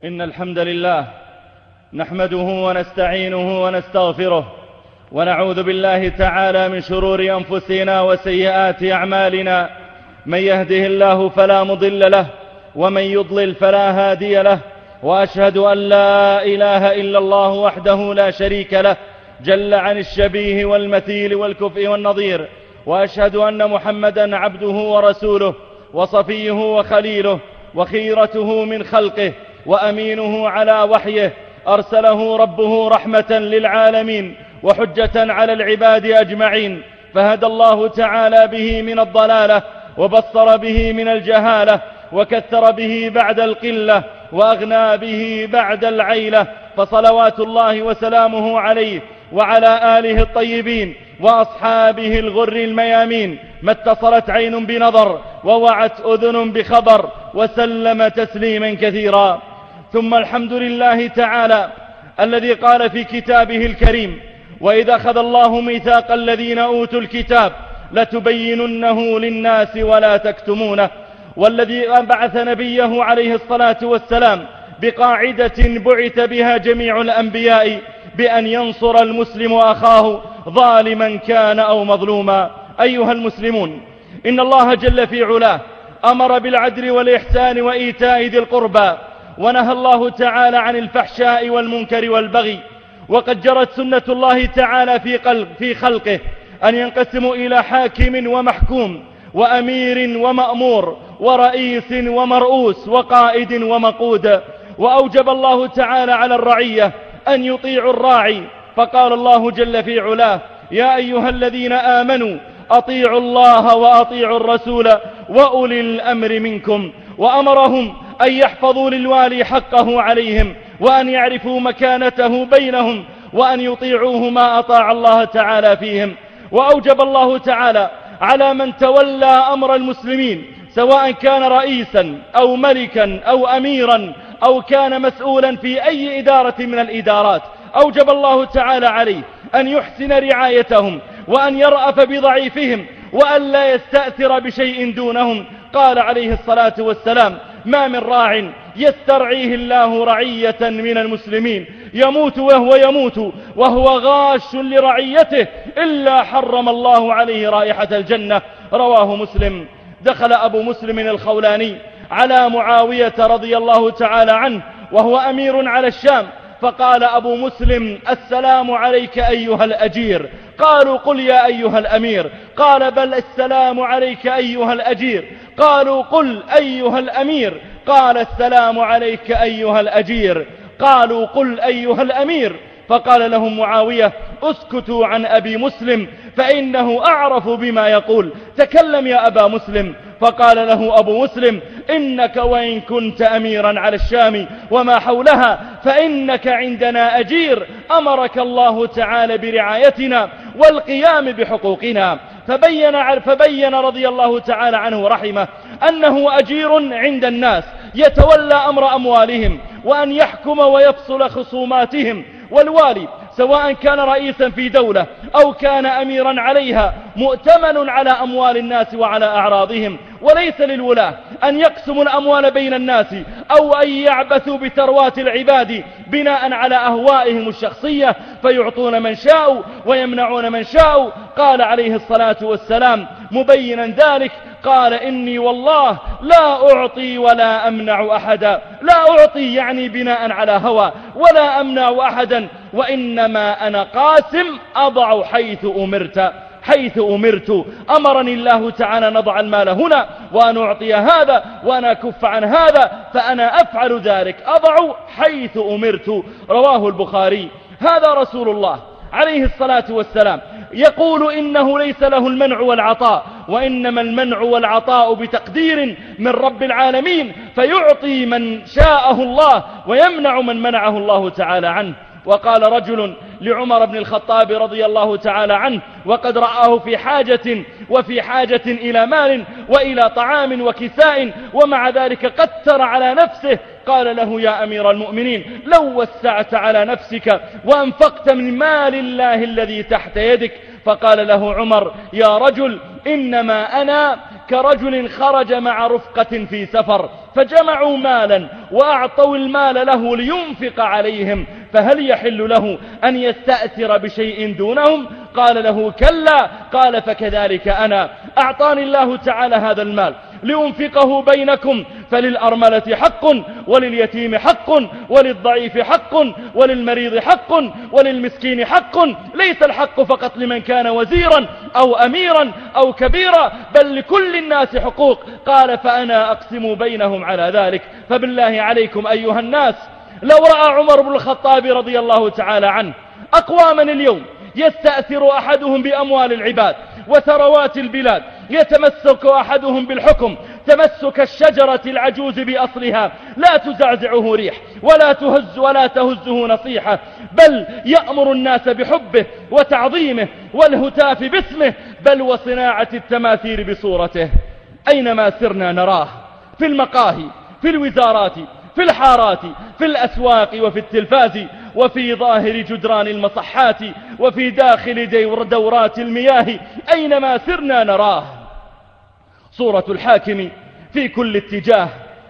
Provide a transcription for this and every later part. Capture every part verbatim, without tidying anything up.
إن الحمد لله نحمده ونستعينه ونستغفره ونعوذ بالله تعالى من شرور أنفسنا وسيئات أعمالنا. من يهده الله فلا مضل له ومن يضلل فلا هادي له، وأشهد أن لا إله إلا الله وحده لا شريك له جل عن الشبيه والمثيل والكفء والنظير، وأشهد أن محمدا عبده ورسوله وصفيه وخليله وخيرته من خلقه وأمينه على وحيه، أرسله ربه رحمة للعالمين وحجة على العباد أجمعين، فهدى الله تعالى به من الضلالة وبصر به من الجهالة وكثر به بعد القلة وأغنى به بعد العيلة، فصلوات الله وسلامه عليه وعلى آله الطيبين وأصحابه الغر الميامين، ما اتصلت عين بنظر ووعت أذن بخبر، وسلم تسليما كثيرا. ثم الحمد لله تعالى الذي قال في كتابه الكريم: وإذا أخذ الله ميثاق الذين أوتوا الكتاب لتبيننه للناس ولا تكتمونه، والذي بعث نبيه عليه الصلاة والسلام بقاعدة بعث بها جميع الأنبياء بأن ينصر المسلم أخاه ظالما كان أو مظلوما. أيها المسلمون، إن الله جل في علاه أمر بالعدل والإحسان وإيتاء ذي القربى، ونهى الله تعالى عن الفحشاء والمنكر والبغي. وقد جرت سنة الله تعالى في, قلب في خلقه أن ينقسموا إلى حاكم ومحكوم وأمير ومأمور ورئيس ومرؤوس وقائد ومقود. وأوجب الله تعالى على الرعية أن يطيعوا الراعي، فقال الله جل في علاه: يا أيها الذين آمنوا أطيعوا الله وأطيعوا الرسول وأولي الأمر منكم. وأمرهم أن يحفظوا للوالي حقه عليهم، وأن يعرفوا مكانته بينهم، وأن يطيعوه ما أطاع الله تعالى فيهم. وأوجب الله تعالى على من تولى أمر المسلمين، سواء كان رئيسا أو ملكا أو أميرا أو كان مسؤولا في أي إدارة من الإدارات، أوجب الله تعالى عليه أن يحسن رعايتهم، وأن يرأف بضعيفهم، وأن لا يستأثر بشيء دونهم. قال عليه الصلاة والسلام: ما من راع يسترعيه الله رعية من المسلمين يموت وهو يموت وهو غاش لرعيته إلا حرم الله عليه رائحة الجنة. رواه مسلم. دخل أبو مسلم الخولاني على معاوية رضي الله تعالى عنه وهو أمير على الشام، فقال أبو مسلم: السلام عليك أيها الأجير. قالوا: قل يا أيها الأمير. قال: بل السلام عليك أيها الأجير. قالوا: قل أيها الأمير. قال: السلام عليك أيها الأجير. قالوا: قل أيها الأمير. فقال لهم معاوية: اسكتوا عن أبي مسلم فإنه أعرف بما يقول، تكلم يا أبا مسلم. فقال له أبو مسلم: إنك وإن كنت أميرا على الشام وما حولها فإنك عندنا أجير، أمرك الله تعالى برعايتنا والقيام بحقوقنا. فبين, فبين رضي الله تعالى عنه ورحمه أنه أجير عند الناس يتولى أمر أموالهم، وأن يحكم ويفصل خصوماتهم. والوالي سواء كان رئيسا في دولة أو كان أميرا عليها مؤتمن على أموال الناس وعلى أعراضهم، وليس للولاة أن يقسموا الأموال بين الناس أو أن يعبثوا بثروات العباد بناء على أهوائهم الشخصية فيعطون من شاء ويمنعون من شاء. قال عليه الصلاة والسلام مبينا ذلك: قال: إني والله لا أعطي ولا أمنع أحدا. لا أعطي يعني بناء على هوى، ولا أمنع أحدا، وإنما أنا قاسم أضع حيث أمرت. حيث أمرت أمرني الله تعالى نضع المال هنا وأن أعطي هذا وأنا أكف عن هذا، فأنا أفعل ذلك، أضع حيث أمرت. رواه البخاري. هذا رسول الله عليه الصلاة والسلام يقول إنه ليس له المنع والعطاء، وإنما المنع والعطاء بتقدير من رب العالمين، فيعطي من شاءه الله ويمنع من منعه الله تعالى عنه. وقال رجل لعمر بن الخطاب رضي الله تعالى عنه وقد رآه في حاجة وفي حاجة إلى مال وإلى طعام وكساء، ومع ذلك قتر على نفسه، قال له: يا أمير المؤمنين، لو وسعت على نفسك وأنفقت من مال الله الذي تحت يدك. فقال له عمر: يا رجل، إنما أنا كرجل خرج مع رفقة في سفر فجمعوا مالا وأعطوا المال له لينفق عليهم، فهل يحل له أن يستأثر بشيء دونهم؟ قال له كلا. قال فكذلك أنا، أعطاني الله تعالى هذا المال لينفقه بينكم، فللأرملة حق ولليتيم حق وللضعيف حق وللمريض حق وللمسكين حق، ليس الحق فقط لمن كان وزيرا أو أميرا أو كبيرا، بل لكل الناس حقوق. قال فأنا أقسم بينهم على ذلك. فبالله عليكم أيها الناس، لو رأى عمر بن الخطاب رضي الله تعالى عنه أقواما اليوم يستأثر أحدهم بأموال العباد وثروات البلاد، يتمسك أحدهم بالحكم تمسك الشجرة العجوز بأصلها، لا تزعزعه ريح ولا تهز ولا تهزه نصيحة، بل يأمر الناس بحبه وتعظيمه والهتاف باسمه، بل وصناعة التماثيل بصورته. أينما سرنا نراه، في المقاهي، في الوزارات، في الحارات، في الأسواق، وفي التلفاز، وفي ظاهر جدران المصحات، وفي داخل دورات المياه، أينما سرنا نراه. صورة الحاكم في كل اتجاه،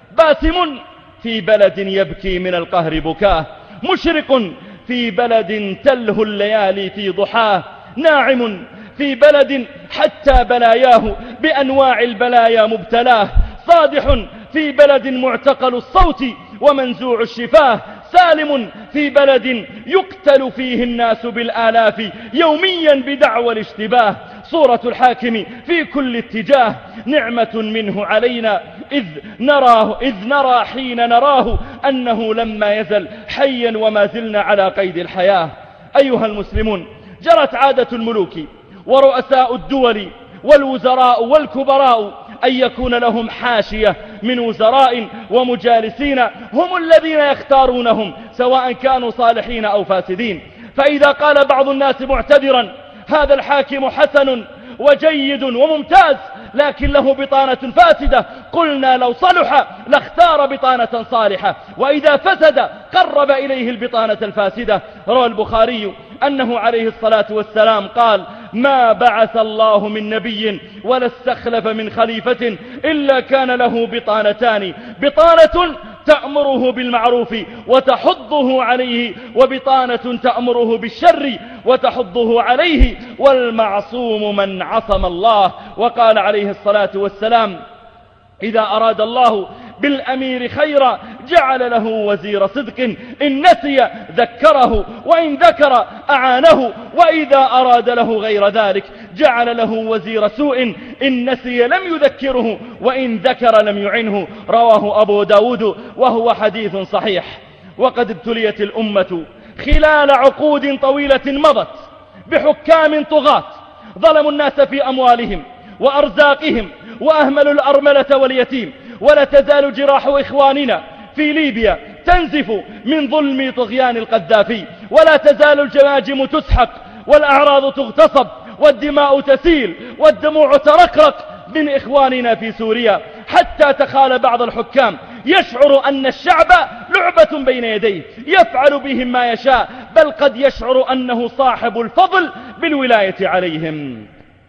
باسم في بلد يبكي من القهر بكاه، مشرق في بلد تلهو الليالي في ضحاه، ناعم في بلد حتى بلاياه بأنواع البلايا مبتلاه، صادح في بلد معتقل الصوت ومنزوع الشفاه، سالم في بلد يقتل فيه الناس بالآلاف يوميا بدعوى الاشتباه. صورة الحاكم في كل اتجاه، نعمة منه علينا إذ نراه إذ نرى حين نراه أنه لما يزل حيا وما زلنا على قيد الحياة. أيها المسلمون، جرت عادة الملوك ورؤساء الدول والوزراء والكبراء أن يكون لهم حاشية من وزراء ومجالسين هم الذين يختارونهم، سواء كانوا صالحين أو فاسدين. فإذا قال بعض الناس معتذرا هذا الحاكم حسن وجيد وممتاز لكن له بطانة فاسدة، قلنا لو صلح لاختار بطانة صالحة، وإذا فسد قرب إليه البطانة الفاسدة. روى البخاري أنه عليه الصلاة والسلام قال: ما بعث الله من نبي ولا استخلف من خليفة إلا كان له بطانتان، بطانة تأمره بالمعروف وتحضه عليه، وبطانة تأمره بالشر وتحضه عليه، والمعصوم من عصم الله. وقال عليه الصلاة والسلام: إذا أراد الله بالأمير خيرا جعل له وزير صدق، إن نسي ذكره وإن ذكر أعانه، وإذا أراد له غير ذلك جعل له وزير سوء، إن نسي لم يذكره وإن ذكر لم يعنه. رواه أبو داود وهو حديث صحيح. وقد ابتليت الأمة خلال عقود طويلة مضت بحكام طغاة ظلموا الناس في أموالهم وأرزاقهم وأهملوا الأرملة واليتيم، ولا تزال جراح إخواننا في ليبيا تنزف من ظلم طغيان القذافي، ولا تزال الجماجم تسحق والأعراض تغتصب والدماء تسيل والدموع ترقرق من إخواننا في سوريا، حتى تخال بعض الحكام يشعر أن الشعب لعبة بين يديه يفعل بهم ما يشاء، بل قد يشعر أنه صاحب الفضل بالولاية عليهم.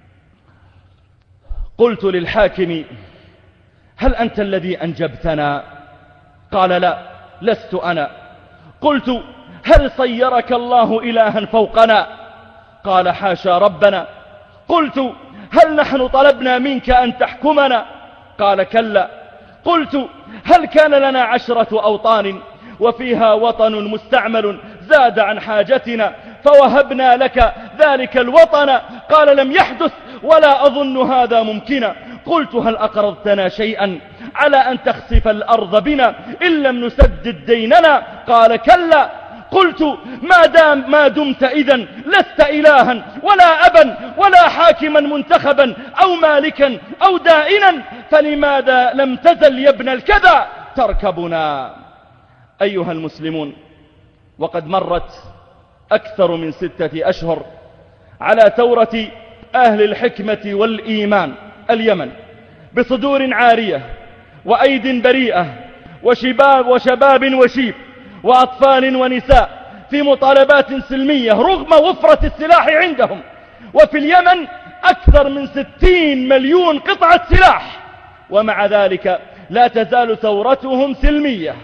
قلت للحاكم: هل أنت الذي أنجبتنا؟ قال: لا، لست أنا. قلت: هل صيرك الله إلها فوقنا؟ قال: حاشا ربنا. قلت: هل نحن طلبنا منك أن تحكمنا؟ قال: كلا. قلت: هل كان لنا عشرة أوطان وفيها وطن مستعمل زاد عن حاجتنا فوهبنا لك ذلك الوطن؟ قال: لم يحدث ولا أظن هذا ممكنا. قلت: هل أقرضتنا شيئا على أن تخسف الأرض بنا إن لم نسدد ديننا؟ قال: كلا. قلت: ما دام ما دمت إذن لست إلها ولا أبا ولا حاكما منتخبا أو مالكا أو دائنا، فلماذا لم تزل يا ابن الكذا تركبنا؟ أيها المسلمون، وقد مرت أكثر من ستة أشهر على ثورة أهل الحكمة والإيمان اليمن بصدور عارية وأيد بريئة وشباب وشباب وشيب وأطفال ونساء في مطالبات سلمية رغم وفرة السلاح عندهم. وفي اليمن أكثر من ستين مليون قطعة سلاح، ومع ذلك لا تزال ثورتهم سلمية.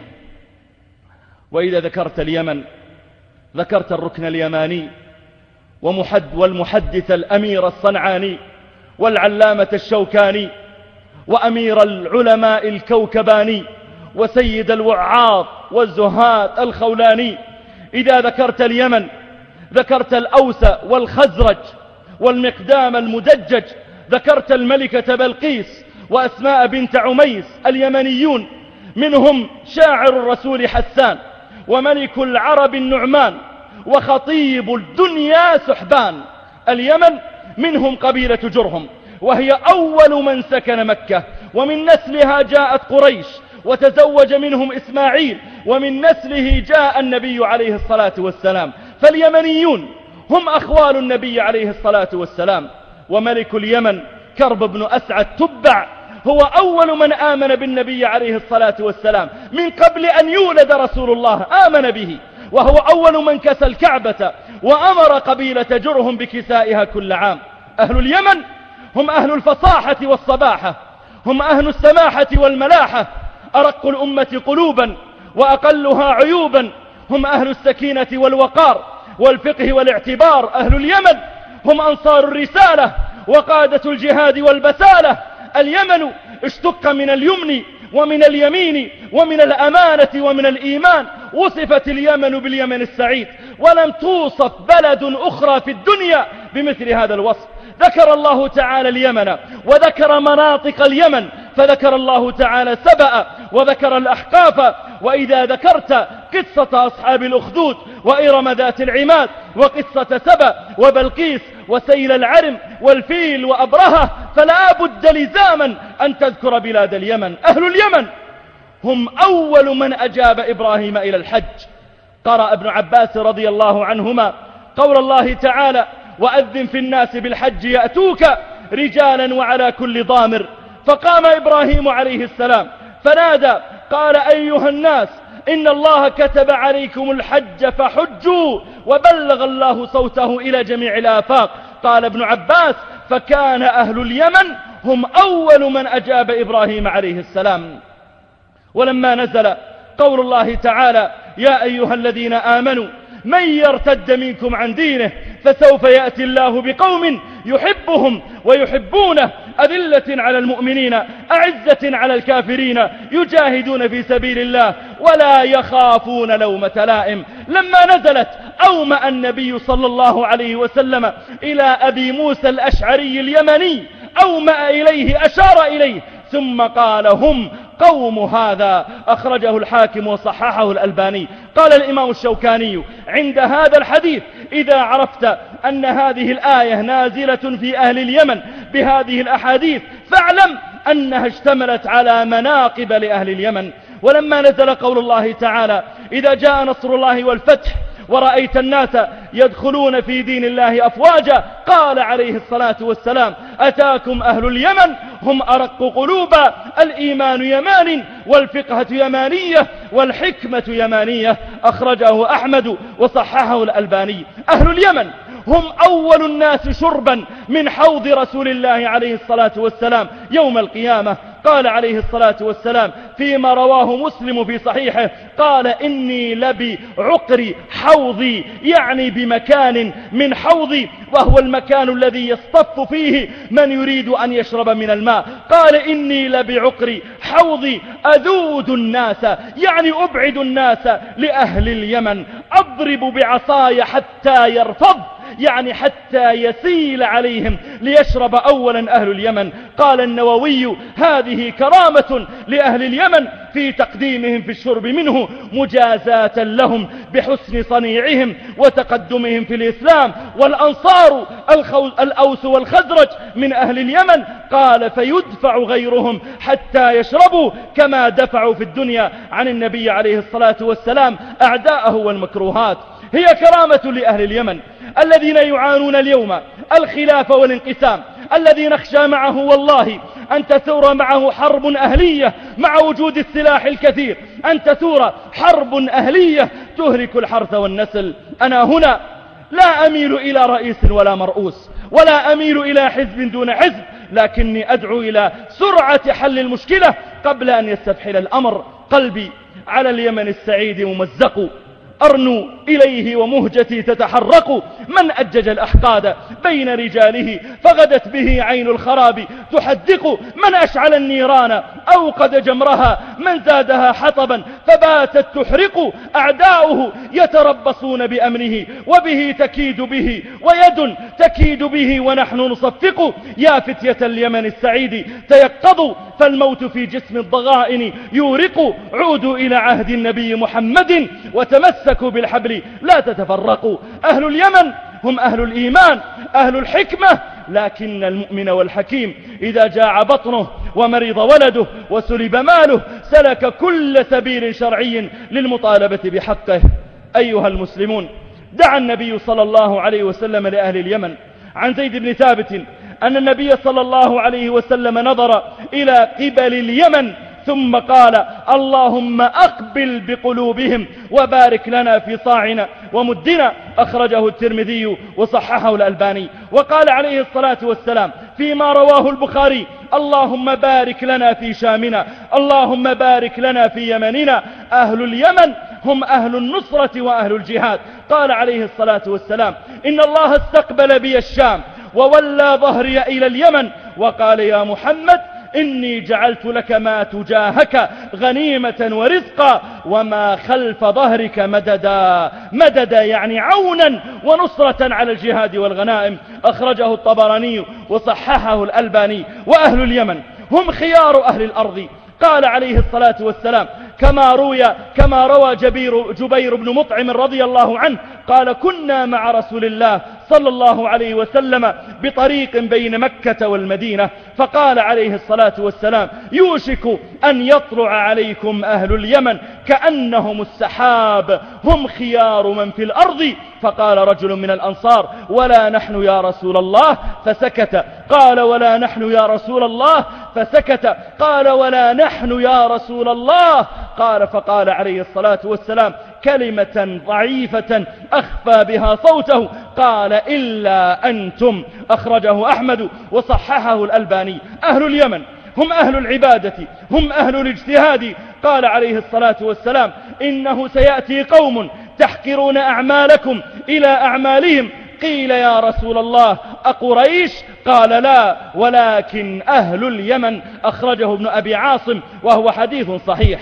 وإذا ذكرت اليمن ذكرت الركن اليماني ومحد والمحدث الأمير الصنعاني والعلامة الشوكاني وأمير العلماء الكوكباني وسيد الوعاظ والزهاد الخولاني. إذا ذكرت اليمن ذكرت الأوس والخزرج والمقدام المدجج، ذكرت الملكة بلقيس وأسماء بنت عميس. اليمنيون منهم شاعر الرسول حسان وملك العرب النعمان وخطيب الدنيا سحبان. اليمن منهم قبيلة جرهم، وهي أول من سكن مكة، ومن نسلها جاءت قريش وتزوج منهم إسماعيل، ومن نسله جاء النبي عليه الصلاة والسلام. فاليمنيون هم أخوال النبي عليه الصلاة والسلام. وملك اليمن كرب بن أسعد تبع هو أول من آمن بالنبي عليه الصلاة والسلام من قبل أن يولد رسول الله، آمن به، وهو أول من كسى الكعبة وأمر قبيلة جرهم بكسائها كل عام. أهل اليمن هم أهل الفصاحة والصباحة، هم أهل السماحة والملاحة، أرق الأمة قلوبا وأقلها عيوبا، هم أهل السكينة والوقار والفقه والاعتبار. أهل اليمن هم أنصار الرسالة وقادة الجهاد والبسالة. اليمن اشتق من اليمن ومن اليمين ومن الأمانة ومن الإيمان. وصفت اليمن باليمن السعيد، ولم توصف بلد أخرى في الدنيا بمثل هذا الوصف. ذكر الله تعالى اليمن وذكر مناطق اليمن، فذكر الله تعالى سبأ وذكر الأحقاف. وإذا ذكرت قصة أصحاب الأخدود وإرم ذات العماد وقصة سبأ وبلقيس وسيل العرم والفيل وأبرهة، فلا بد لزاما أن تذكر بلاد اليمن. أهل اليمن هم أول من أجاب إبراهيم إلى الحج. قرأ ابن عباس رضي الله عنهما قول الله تعالى: وأذن في الناس بالحج يأتوك رجالا وعلى كل ضامر. فقام إبراهيم عليه السلام فنادى قال: أيها الناس، إن الله كتب عليكم الحج فحجوا. وبلغ الله صوته إلى جميع الآفاق. قال ابن عباس: فكان أهل اليمن هم أول من أجاب إبراهيم عليه السلام. ولما نزل قول الله تعالى: يا أيها الذين آمنوا من يرتد منكم عن دينه فسوف يأتي الله بقوم يحبهم ويحبونه أذلة على المؤمنين أعزة على الكافرين يجاهدون في سبيل الله ولا يخافون لومة لائم. لما نزلت أومأ النبي صلى الله عليه وسلم إلى أبي موسى الأشعري اليمني، أومأ إليه، أشار إليه، ثم قال: هم قوم هذا. أخرجه الحاكم وصححه الألباني. قال الإمام الشوكاني عند هذا الحديث: إذا عرفت أن هذه الآية نازلة في أهل اليمن بهذه الأحاديث فاعلم أنها اشتملت على مناقب لأهل اليمن. ولما نزل قول الله تعالى: إذا جاء نصر الله والفتح ورأيت الناس يدخلون في دين الله أفواجا، قال عليه الصلاة والسلام: أتاكم أهل اليمن هم أرق قلوبا، الإيمان يمان والفقهة يمانية والحكمة يمانية. أخرجه أحمد وصححه الألباني. أهل اليمن هم أول الناس شربا من حوض رسول الله عليه الصلاة والسلام يوم القيامة. قال عليه الصلاة والسلام فيما رواه مسلم في صحيحه: قال: إني لبعقر حوضي، يعني بمكان من حوضي، وهو المكان الذي يصطف فيه من يريد أن يشرب من الماء. قال: إني لبعقر حوضي أذود الناس، يعني أبعد الناس لأهل اليمن، أضرب بعصاي حتى يرفض، يعني حتى يسيل عليهم ليشرب أولا أهل اليمن. قال النووي: هذه كرامة لأهل اليمن في تقديمهم في الشرب منه مجازاة لهم بحسن صنيعهم وتقدمهم في الإسلام. والأنصار الأوس والخزرج من أهل اليمن، قال: فيدفع غيرهم حتى يشربوا كما دفعوا في الدنيا عن النبي عليه الصلاة والسلام أعداءه والمكروهات. هي كرامة لأهل اليمن الذين يعانون اليوم الخلاف والانقسام، الذي نخشى معه والله أن تثور معه حرب أهلية مع وجود السلاح الكثير، أن تثور حرب أهلية تهلك الحرث والنسل. أنا هنا لا أميل إلى رئيس ولا مرؤوس، ولا أميل إلى حزب دون حزب، لكني أدعو إلى سرعة حل المشكلة قبل أن يستفحل الأمر. قلبي على اليمن السعيد ممزق، أرنو إليه ومهجتي تتحرق. من أجج الأحقاد بين رجاله فغدت به عين الخراب تحدق. من أشعل النيران أوقد جمرها، من زادها حطبا فباتت تحرق. أعداؤه يتربصون بأمره وبه تكيد به ويد تكيد به ونحن نصفق. يا فتية اليمن السعيد تيقظوا، فالموت في جسم الضغائن يورق. عودوا إلى عهد النبي محمد وتمسكوا بالحبل لا تتفرقوا. أهل اليمن هم أهل الإيمان، أهل الحكمة، لكن المؤمن والحكيم إذا جاع بطنه ومرض ولده وسلب ماله سلك كل سبيل شرعي للمطالبة بحقه. أيها المسلمون، دعا النبي صلى الله عليه وسلم لأهل اليمن. عن زيد بن ثابت أن النبي صلى الله عليه وسلم نظر إلى قبل اليمن ثم قال: اللهم أقبل بقلوبهم وبارك لنا في صاعنا ومدنا. أخرجه الترمذي وصححه الألباني. وقال عليه الصلاة والسلام فيما رواه البخاري: اللهم بارك لنا في شامنا، اللهم بارك لنا في يمننا. أهل اليمن هم أهل النصرة وأهل الجهاد. قال عليه الصلاة والسلام: إن الله استقبل بي الشام وولى ظهري إلى اليمن، وقال: يا محمد إني جعلت لك ما تجاهك غنيمة ورزقا وما خلف ظهرك مددا. مددا يعني عونا ونصرة على الجهاد والغنائم. أخرجه الطبراني وصححه الألباني. وأهل اليمن هم خيار أهل الأرض. قال عليه الصلاة والسلام كما روي كما روى جبير جبير بن مطعم رضي الله عنه قال: كنا مع رسول الله صلى الله عليه وسلم بطريق بين مكة والمدينة، فقال عليه الصلاة والسلام: يوشك أن يطلع عليكم أهل اليمن كأنهم السحاب، هم خيار من في الأرض. فقال رجل من الأنصار: ولا نحن يا رسول الله، فسكت. قال: ولا نحن يا رسول الله، فسكت. قال: ولا نحن يا رسول الله. قال فقال عليه الصلاة والسلام كلمة ضعيفة أخفى بها صوته، قال: إلا أنتم. أخرجه أحمد وصححه الألباني. أهل اليمن هم أهل العبادة، هم أهل الاجتهاد. قال عليه الصلاة والسلام: إنه سيأتي قوم تحقرون أعمالكم إلى أعمالهم. قيل: يا رسول الله أقريش؟ قال: لا، ولكن أهل اليمن. أخرجه ابن أبي عاصم وهو حديث صحيح.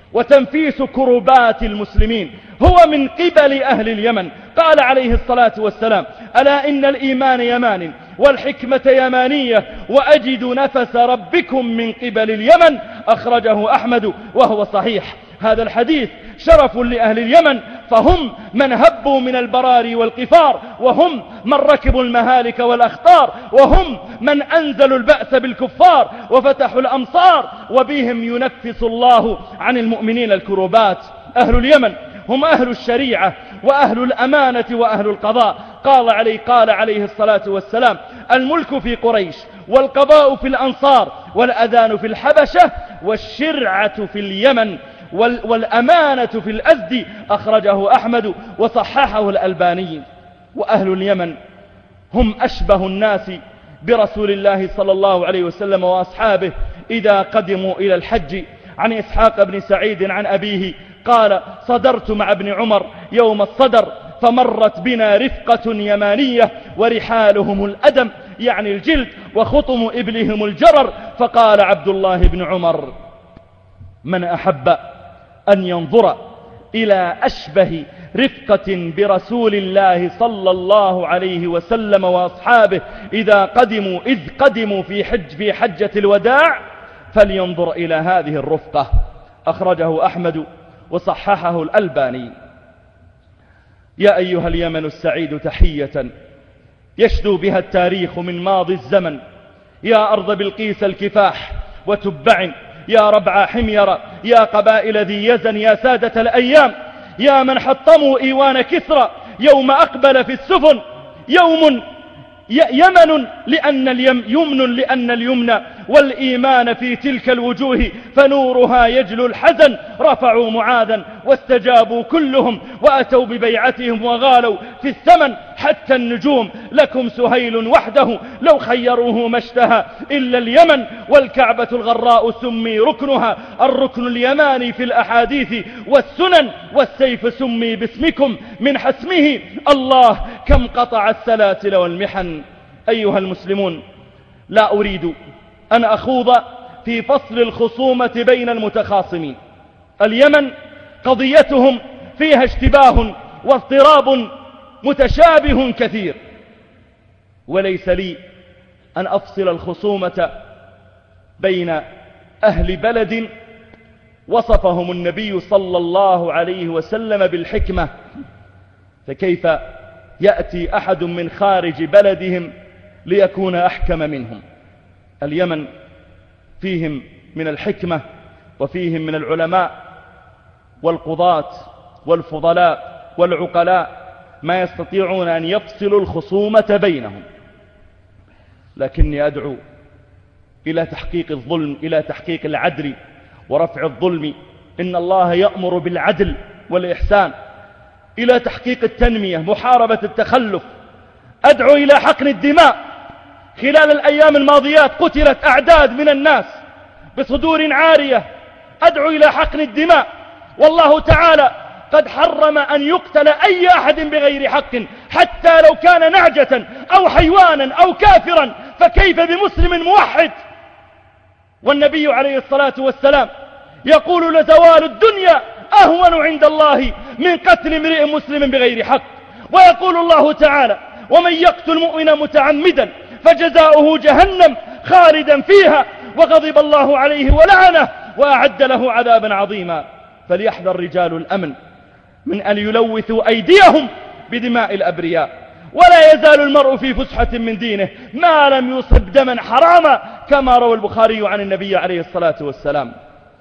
وتنفيس كربات المسلمين هو من قبل أهل اليمن. قال عليه الصلاة والسلام: ألا إن الإيمان يمان والحكمة يمانية وأجد نفس ربكم من قبل اليمن. أخرجه أحمد وهو صحيح. هذا الحديث شرف لأهل اليمن، فهم من هبوا من البراري والقفار، وهم من ركبوا المهالك والأخطار، وهم من أنزلوا البأس بالكفار وفتحوا الأمصار، وبهم ينفس الله عن المؤمنين الكروبات. أهل اليمن هم أهل الشريعة وأهل الأمانة وأهل القضاء. قال عليه, قال عليه الصلاة والسلام: الملك في قريش، والقضاء في الأنصار، والأذان في الحبشة، والشرعة في اليمن، والأمانة في الأزد. أخرجه أحمد وصححه الألباني. وأهل اليمن هم أشبه الناس برسول الله صلى الله عليه وسلم وأصحابه إذا قدموا إلى الحج. عن إسحاق بن سعيد عن أبيه قال: صدرت مع ابن عمر يوم الصدر، فمرت بنا رفقة يمانية ورحالهم الأدم يعني الجلد، وخطم إبلهم الجرر. فقال عبد الله بن عمر: من أحب أن ينظر إلى أشبه رفقة برسول الله صلى الله عليه وسلم وأصحابه إذا قدموا إذ قدموا في حج في حجة الوداع فلينظر إلى هذه الرفقة. أخرجه أحمد وصححه الألباني. يا أيها اليمن السعيد تحية يشدو بها التاريخ من ماضي الزمن. يا أرض بلقيس الكفاح وتبع، يا ربع حمير، يا قبائل ذي يزن، يا سادة الأيام، يا من حطموا إيوان كسرى يوم أقبل في السفن. يوم يمن لأن اليم يمن لأن اليمن والإيمان في تلك الوجوه فنورها يجلو الحزن. رفعوا معاذا واستجابوا كلهم وأتوا ببيعتهم وغالوا في الثمن حتى النجوم. لكم سهيل وحده لو خيروه ما اشتهى إلا اليمن، والكعبة الغراء سمي ركنها الركن اليماني في الأحاديث والسنن، والسيف سمي باسمكم من حسمه. الله كم قطع السلاسل والمحن. أيها المسلمون، لا أريد أن أخوض في فصل الخصومة بين المتخاصمين. اليمن قضيتهم فيها اشتباه واضطراب متشابه كثير، وليس لي أن أفصل الخصومة بين أهل بلد وصفهم النبي صلى الله عليه وسلم بالحكمة، فكيف يأتي أحد من خارج بلدهم ليكون أحكم منهم؟ اليمن فيهم من الحكمة وفيهم من العلماء والقضاة والفضلاء والعقلاء ما يستطيعون أن يفصلوا الخصومة بينهم. لكني أدعو إلى تحقيق الظلم، إلى تحقيق العدل ورفع الظلم. إن الله يأمر بالعدل والإحسان، إلى تحقيق التنمية، محاربة التخلف. أدعو إلى حقن الدماء. خلال الأيام الماضيات قتلت أعداد من الناس بصدور عارية. أدعو إلى حقن الدماء، والله تعالى قد حرم أن يقتل أي أحد بغير حق، حتى لو كان نعجة أو حيوانا أو كافرا، فكيف بمسلم موحد؟ والنبي عليه الصلاة والسلام يقول لزوال الدنيا أهون عند الله من قتل امرئ مسلم بغير حق. ويقول الله تعالى: ومن يقتل مؤمنا متعمدا فجزاؤه جهنم خالدا فيها وغضب الله عليه ولعنه وأعد له عذابا عظيما. فليحذر رجال الأمن من أن يلوثوا أيديهم بدماء الأبرياء. ولا يزال المرء في فسحة من دينه ما لم يصب دما حراما، كما روى البخاري عن النبي عليه الصلاة والسلام.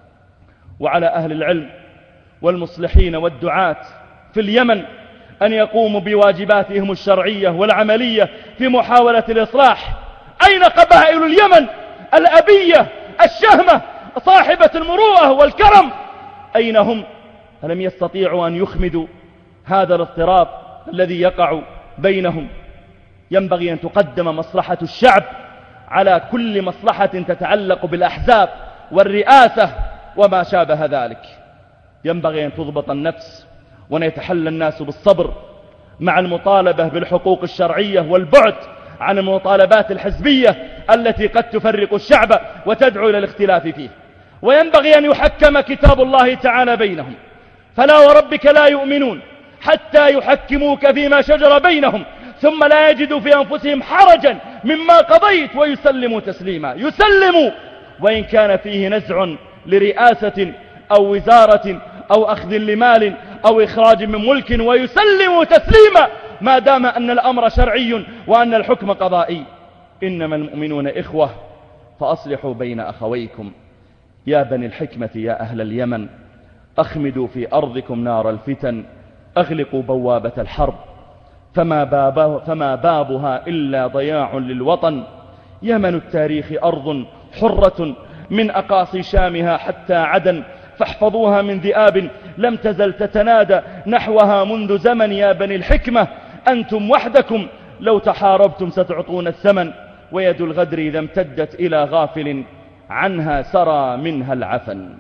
وعلى أهل العلم والمصلحين والدعاة في اليمن أن يقوموا بواجباتهم الشرعية والعملية في محاولة الإصلاح. أين قبائل اليمن الأبية الشهمة صاحبة المروءة والكرم؟ أين هم؟ ألم يستطيعوا أن يخمدوا هذا الاضطراب الذي يقع بينهم؟ ينبغي أن تقدم مصلحة الشعب على كل مصلحة تتعلق بالأحزاب والرئاسة وما شابه ذلك. ينبغي أن تضبط النفس وأن يتحلى الناس بالصبر مع المطالبة بالحقوق الشرعية والبعد عن المطالبات الحزبية التي قد تفرق الشعب وتدعو إلى الاختلاف فيه. وينبغي أن يحكم كتاب الله تعالى بينهم. فلا وربك لا يؤمنون حتى يحكموك فيما شجر بينهم ثم لا يجدوا في أنفسهم حرجا مما قضيت ويسلموا تسليما. يسلموا وإن كان فيه نزع لرئاسة أو وزارة أو أخذ لمال أو إخراج من ملك، ويسلموا تسليما ما دام أن الأمر شرعي وأن الحكم قضائي. إنما المؤمنون إخوة فأصلحوا بين أخويكم. يا بني الحكمة يا أهل اليمن، أخمدوا في أرضكم نار الفتن، أغلقوا بوابة الحرب، فما, باب فما بابها إلا ضياع للوطن. يمن التاريخ أرض حرة من أقاصي شامها حتى عدن، فاحفظوها من ذئاب لم تزل تتنادى نحوها منذ زمن. يا بني الحكمة أنتم وحدكم لو تحاربتم ستعطون الثمن، ويد الغدر إذا امتدت إلى غافل عنها سرى منها العفن.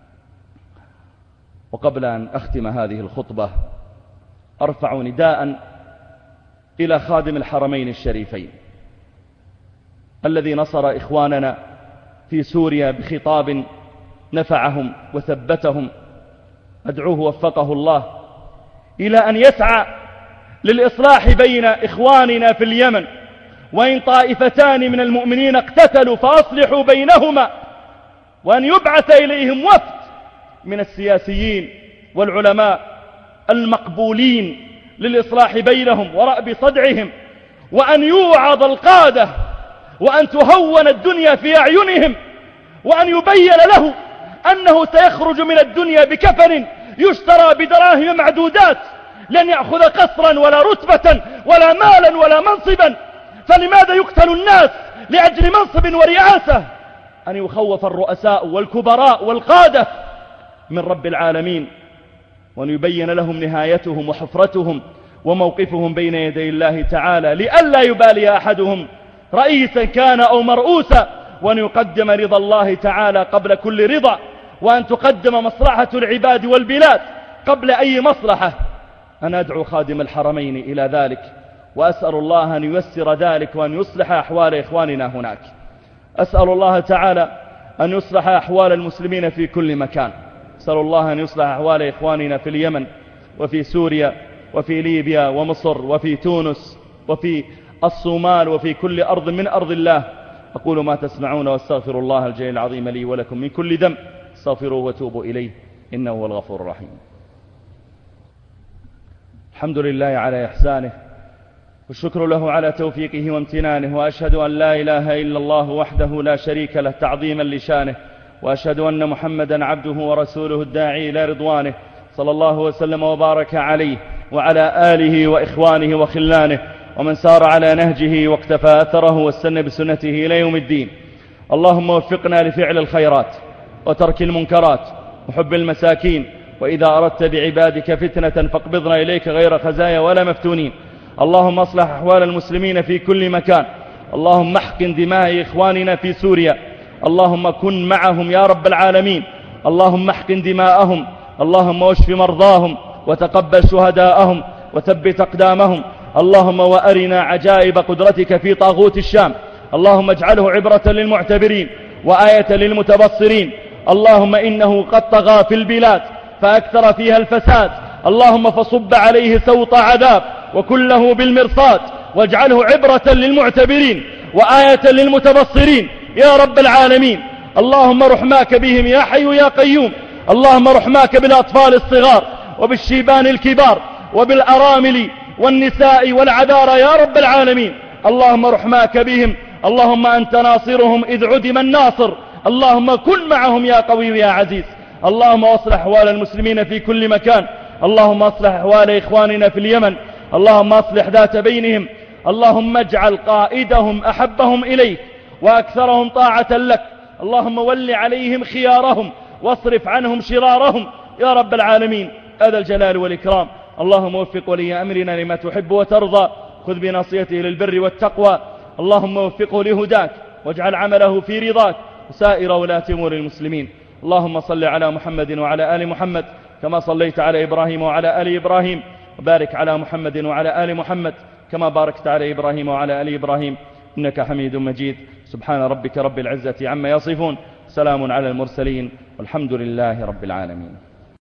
وقبل أن أختم هذه الخطبة أرفع نداء إلى خادم الحرمين الشريفين الذي نصر إخواننا في سوريا بخطاب نفعهم وثبتهم. أدعوه وفقه الله إلى أن يسعى للإصلاح بين إخواننا في اليمن، وإن طائفتان من المؤمنين اقتتلوا فأصلحوا بينهما، وأن يبعث إليهم وفد من السياسيين والعلماء المقبولين للإصلاح بينهم ورأب صدعهم، وأن يوعظ القادة، وأن تهون الدنيا في أعينهم، وأن يبين له أنه سيخرج من الدنيا بكفن يشترى بدراهم معدودات، لن يأخذ قصرا ولا رتبة ولا مالا ولا منصبا. فلماذا يقتل الناس لأجل منصب ورئاسة؟ أن يخوف الرؤساء والكبراء والقادة من رب العالمين، وأن يبين لهم نهايتهم وحفرتهم وموقفهم بين يدي الله تعالى، لئلا يبالي أحدهم رئيسا كان أو مرؤوسا، وأن يقدم رضا الله تعالى قبل كل رضا، وأن تقدم مصلحة العباد والبلاد قبل أي مصلحة. أنا أدعو خادم الحرمين إلى ذلك، وأسأل الله أن ييسر ذلك وأن يصلح أحوال إخواننا هناك. أسأل الله تعالى أن يصلح أحوال المسلمين في كل مكان. أسأل الله أن يصلح أحوال إخواننا في اليمن وفي سوريا وفي ليبيا ومصر وفي تونس وفي الصومال وفي كل أرض من أرض الله. أقول ما تسمعون واستغفر الله الجليل العظيم لي ولكم من كل ذنب، استغفروه وتوبوا إليه إنه هو الغفور الرحيم. الحمد لله على إحسانه، والشكر له على توفيقه وامتنانه، وأشهد أن لا إله إلا الله وحده لا شريك له تعظيما لشانه، وأشهد أن محمدا عبده ورسوله الداعي إلى رضوانه، صلى الله وسلم وبارك عليه وعلى آله وإخوانه وخلانه ومن سار على نهجه واقتفى أثره واستنى بسنته إلى يوم الدين. اللهم وفقنا لفعل الخيرات وترك المنكرات وحب المساكين، وإذا أردت بعبادك فتنة فاقبضنا إليك غير خزايا ولا مفتونين. اللهم اصلح أحوال المسلمين في كل مكان. اللهم احقن دماء إخواننا في سوريا. اللهم كن معهم يا رب العالمين. اللهم احقن دماءهم. اللهم واشف مرضاهم وتقبل شهداءهم وثبت أقدامهم. اللهم وأرنا عجائب قدرتك في طاغوت الشام. اللهم اجعله عبرة للمعتبرين وآية للمتبصرين. اللهم إنه قد طغى في البلاد فأكثر فيها الفساد. اللهم فصب عليه سوط عذاب وكله بالمرصاد، واجعله عبرة للمعتبرين وآية للمتبصرين يا رب العالمين. اللهم رحماك بهم يا حي يا قيوم. اللهم رحماك بالأطفال الصغار وبالشيبان الكبار وبالأرامل والنساء والعذارى يا رب العالمين. اللهم رحماك بهم. اللهم أنت ناصرهم إذ عدم الناصر. اللهم كن معهم يا قوي يا عزيز. اللهم أصلح أحوال المسلمين في كل مكان. اللهم أصلح أحوال إخواننا في اليمن. اللهم أصلح ذات بينهم. اللهم اجعل قائدهم أحبهم إليك وأكثرهم طاعة لك. اللهم ول عليهم خيارهم واصرف عنهم شرارهم يا رب العالمين. هذا الجلال والإكرام. اللهم وفق ولي أمرنا لما تحب وترضى، خذ بناصيته للبر والتقوى. اللهم وفقه لهداك واجعل عمله في رضاك وسائر ولاة أمور المسلمين. اللهم صل على محمد وعلى آل محمد كما صليت على إبراهيم وعلى آل إبراهيم، وبارك على محمد وعلى آل محمد كما باركت على إبراهيم وعلى آل إبراهيم إنك حميد مجيد. سبحان ربك رب العزة عما يصفون، سلام على المرسلين والحمد لله رب العالمين.